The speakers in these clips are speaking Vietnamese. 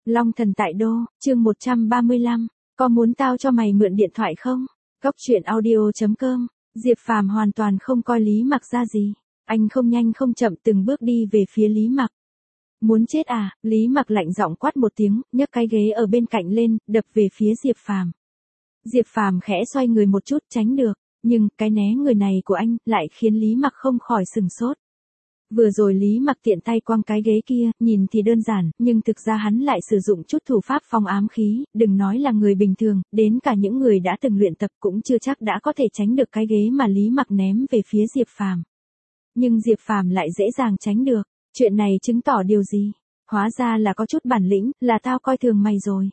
Long thần tại đô, chương 135, có muốn tao cho mày mượn điện thoại không? Cốc truyện audio.com, Diệp Phàm hoàn toàn không coi Lý Mặc ra gì. Anh không nhanh không chậm từng bước đi về phía Lý Mặc. Muốn chết à? Lý Mặc lạnh giọng quát một tiếng, nhấc cái ghế ở bên cạnh lên, đập về phía Diệp Phàm. Diệp Phàm khẽ xoay người một chút tránh được, nhưng cái né người này của anh lại khiến Lý Mặc không khỏi sừng sốt. Vừa rồi Lý Mặc tiện tay quăng cái ghế kia, nhìn thì đơn giản, nhưng thực ra hắn lại sử dụng chút thủ pháp phong ám khí, đừng nói là người bình thường, đến cả những người đã từng luyện tập cũng chưa chắc đã có thể tránh được cái ghế mà Lý Mặc ném về phía Diệp Phàm. Nhưng Diệp Phàm lại dễ dàng tránh được, chuyện này chứng tỏ điều gì? Hóa ra là có chút bản lĩnh, là tao coi thường mày rồi.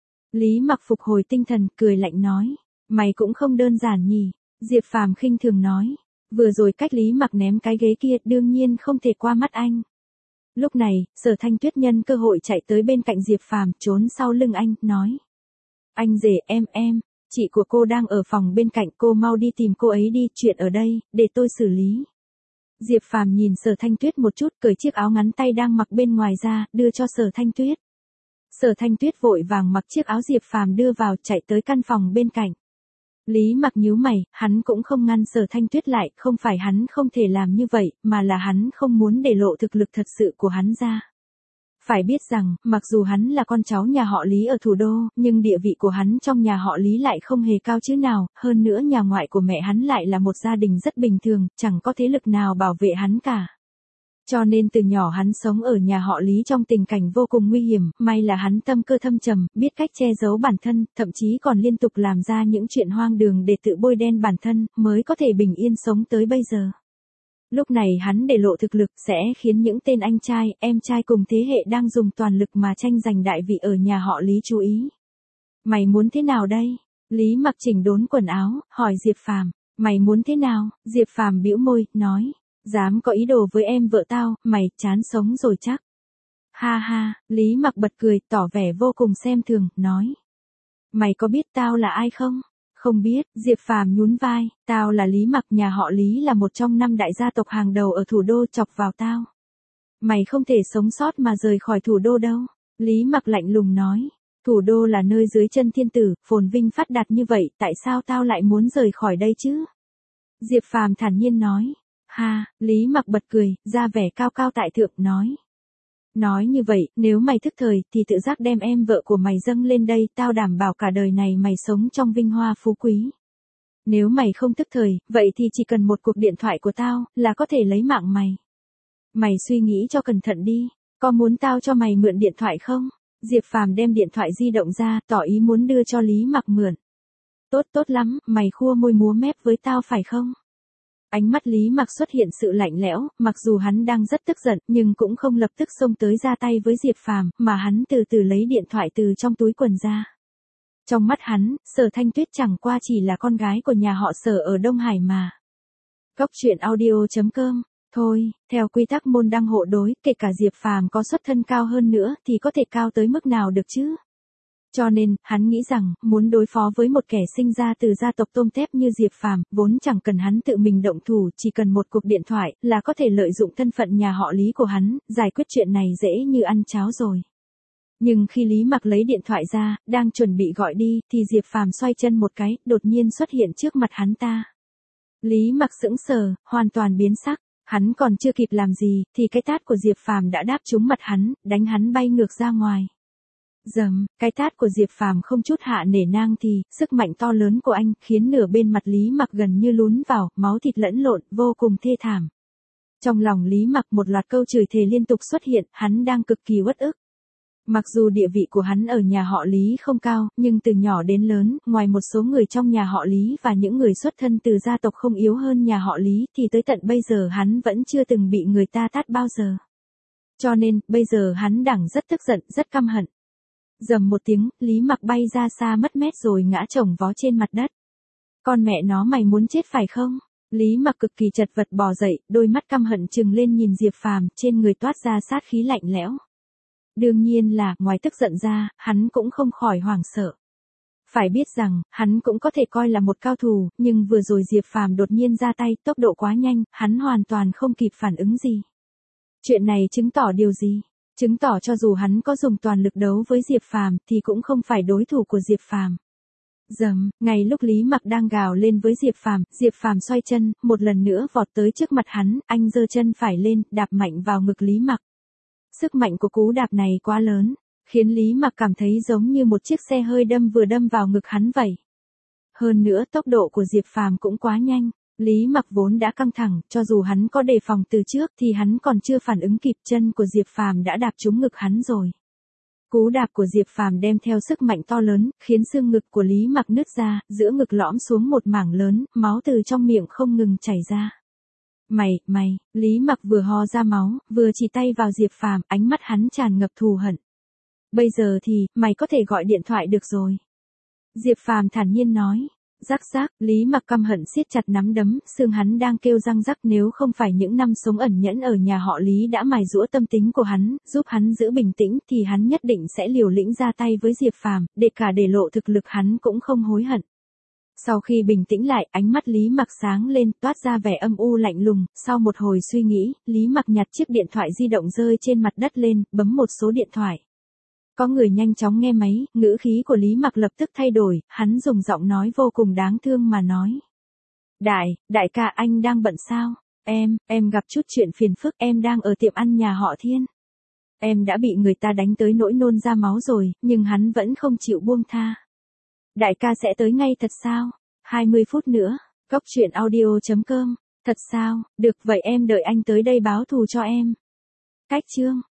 Lý Mặc phục hồi tinh thần, cười lạnh nói, mày cũng không đơn giản nhỉ? Diệp Phàm khinh thường nói. Vừa rồi cách Lý Mặc ném cái ghế kia đương nhiên không thể qua mắt anh. Lúc này, Sở Thanh Tuyết nhân cơ hội chạy tới bên cạnh Diệp Phàm, trốn sau lưng anh, nói. Anh rể em, chị của cô đang ở phòng bên cạnh, cô mau đi tìm cô ấy đi, chuyện ở đây, để tôi xử lý. Diệp Phàm nhìn Sở Thanh Tuyết một chút, cởi chiếc áo ngắn tay đang mặc bên ngoài ra, đưa cho Sở Thanh Tuyết. Sở Thanh Tuyết vội vàng mặc chiếc áo Diệp Phàm đưa vào, chạy tới căn phòng bên cạnh. Lý Mặc nhíu mày, hắn cũng không ngăn Sở Thanh Tuyết lại, không phải hắn không thể làm như vậy, mà là hắn không muốn để lộ thực lực thật sự của hắn ra. Phải biết rằng, mặc dù hắn là con cháu nhà họ Lý ở thủ đô, nhưng địa vị của hắn trong nhà họ Lý lại không hề cao chứ nào, hơn nữa nhà ngoại của mẹ hắn lại là một gia đình rất bình thường, chẳng có thế lực nào bảo vệ hắn cả. Cho nên từ nhỏ hắn sống ở nhà họ Lý trong tình cảnh vô cùng nguy hiểm, may là hắn tâm cơ thâm trầm, biết cách che giấu bản thân, thậm chí còn liên tục làm ra những chuyện hoang đường để tự bôi đen bản thân, mới có thể bình yên sống tới bây giờ. Lúc này hắn để lộ thực lực sẽ khiến những tên anh trai, em trai cùng thế hệ đang dùng toàn lực mà tranh giành đại vị ở nhà họ Lý chú ý. Mày muốn thế nào đây? Lý Mặc chỉnh đốn quần áo, hỏi Diệp Phàm, mày muốn thế nào? Diệp Phàm bĩu môi, nói. Dám có ý đồ với em vợ tao, mày chán sống rồi chắc. Ha ha, Lý Mặc bật cười, tỏ vẻ vô cùng xem thường, nói. Mày có biết tao là ai không? Không biết, Diệp Phàm nhún vai, tao là Lý Mặc, nhà họ Lý là một trong 5 đại gia tộc hàng đầu ở thủ đô, chọc vào tao. Mày không thể sống sót mà rời khỏi thủ đô đâu. Lý Mặc lạnh lùng nói. Thủ đô là nơi dưới chân thiên tử, phồn vinh phát đạt như vậy, tại sao tao lại muốn rời khỏi đây chứ? Diệp Phàm thản nhiên nói. Ha, Lý Mặc bật cười, ra vẻ cao cao tại thượng, nói. Nói như vậy, nếu mày thức thời, thì tự giác đem em vợ của mày dâng lên đây, tao đảm bảo cả đời này mày sống trong vinh hoa phú quý. Nếu mày không thức thời, vậy thì chỉ cần một cuộc điện thoại của tao, là có thể lấy mạng mày. Mày suy nghĩ cho cẩn thận đi, có muốn tao cho mày mượn điện thoại không? Diệp Phàm đem điện thoại di động ra, tỏ ý muốn đưa cho Lý Mặc mượn. Tốt lắm, mày khua môi múa mép với tao phải không? Ánh mắt Lý Mặc xuất hiện sự lạnh lẽo, mặc dù hắn đang rất tức giận, nhưng cũng không lập tức xông tới ra tay với Diệp Phàm, mà hắn từ từ lấy điện thoại từ trong túi quần ra. Trong mắt hắn, Sở Thanh Tuyết chẳng qua chỉ là con gái của nhà họ Sở ở Đông Hải mà. Cốc truyện audio.com. Thôi, theo quy tắc môn đăng hộ đối, kể cả Diệp Phàm có xuất thân cao hơn nữa thì có thể cao tới mức nào được chứ? Cho nên, hắn nghĩ rằng, muốn đối phó với một kẻ sinh ra từ gia tộc tôm tép như Diệp Phàm, vốn chẳng cần hắn tự mình động thủ, chỉ cần một cuộc điện thoại, là có thể lợi dụng thân phận nhà họ Lý của hắn, giải quyết chuyện này dễ như ăn cháo rồi. Nhưng khi Lý Mặc lấy điện thoại ra, đang chuẩn bị gọi đi, thì Diệp Phàm xoay chân một cái, đột nhiên xuất hiện trước mặt hắn ta. Lý Mặc sững sờ, hoàn toàn biến sắc, hắn còn chưa kịp làm gì, thì cái tát của Diệp Phàm đã đáp trúng mặt hắn, đánh hắn bay ngược ra ngoài. Dầm, cái tát của Diệp Phàm không chút hạ nể nang thì, sức mạnh to lớn của anh, khiến nửa bên mặt Lý Mặc gần như lún vào, máu thịt lẫn lộn, vô cùng thê thảm. Trong lòng Lý Mặc một loạt câu chửi thề liên tục xuất hiện, hắn đang cực kỳ uất ức. Mặc dù địa vị của hắn ở nhà họ Lý không cao, nhưng từ nhỏ đến lớn, ngoài một số người trong nhà họ Lý và những người xuất thân từ gia tộc không yếu hơn nhà họ Lý, thì tới tận bây giờ hắn vẫn chưa từng bị người ta tát bao giờ. Cho nên, bây giờ hắn đang rất tức giận, rất căm hận. Dầm một tiếng, Lý Mặc bay ra xa mất mét rồi ngã chồng vó trên mặt đất. Con mẹ nó, mày muốn chết phải không? Lý Mặc cực kỳ chật vật bò dậy, đôi mắt căm hận trừng lên nhìn Diệp Phàm, trên người toát ra sát khí lạnh lẽo. Đương nhiên là, ngoài tức giận ra, hắn cũng không khỏi hoảng sợ. Phải biết rằng, hắn cũng có thể coi là một cao thủ, nhưng vừa rồi Diệp Phàm đột nhiên ra tay, tốc độ quá nhanh, hắn hoàn toàn không kịp phản ứng gì. Chuyện này chứng tỏ điều gì? Chứng tỏ cho dù hắn có dùng toàn lực đấu với Diệp Phàm thì cũng không phải đối thủ của Diệp Phàm. Dầm, ngay lúc Lý Mặc đang gào lên với Diệp Phàm xoay chân, một lần nữa vọt tới trước mặt hắn, anh giơ chân phải lên, đạp mạnh vào ngực Lý Mặc. Sức mạnh của cú đạp này quá lớn, khiến Lý Mặc cảm thấy giống như một chiếc xe hơi vừa đâm vào ngực hắn vậy. Hơn nữa tốc độ của Diệp Phàm cũng quá nhanh, Lý Mặc vốn đã căng thẳng, cho dù hắn có đề phòng từ trước thì hắn còn chưa phản ứng kịp, chân của Diệp Phàm đã đạp trúng ngực hắn rồi. Cú đạp của Diệp Phàm đem theo sức mạnh to lớn, khiến xương ngực của Lý Mặc nứt ra, giữa ngực lõm xuống một mảng lớn, máu từ trong miệng không ngừng chảy ra. Mày, Lý Mặc vừa ho ra máu, vừa chỉ tay vào Diệp Phàm, ánh mắt hắn tràn ngập thù hận. Bây giờ thì, mày có thể gọi điện thoại được rồi. Diệp Phàm thản nhiên nói. Rắc rác, Lý Mặc căm hận siết chặt nắm đấm, xương hắn đang kêu răng rắc, nếu không phải những năm sống ẩn nhẫn ở nhà họ Lý đã mài giũa tâm tính của hắn, giúp hắn giữ bình tĩnh thì hắn nhất định sẽ liều lĩnh ra tay với Diệp Phàm, để lộ thực lực hắn cũng không hối hận. Sau khi bình tĩnh lại, ánh mắt Lý Mặc sáng lên, toát ra vẻ âm u lạnh lùng, sau một hồi suy nghĩ, Lý Mặc nhặt chiếc điện thoại di động rơi trên mặt đất lên, bấm một số điện thoại. Có người nhanh chóng nghe máy, ngữ khí của Lý Mặc lập tức thay đổi, hắn dùng giọng nói vô cùng đáng thương mà nói. Đại ca anh đang bận sao? Em gặp chút chuyện phiền phức, em đang ở tiệm ăn nhà họ Thiên. Em đã bị người ta đánh tới nỗi nôn ra máu rồi, nhưng hắn vẫn không chịu buông tha. Đại ca sẽ tới ngay thật sao? 20 phút nữa, Cốc Truyện Audio.com. Thật sao? Được vậy em đợi anh tới đây báo thù cho em. Cách chương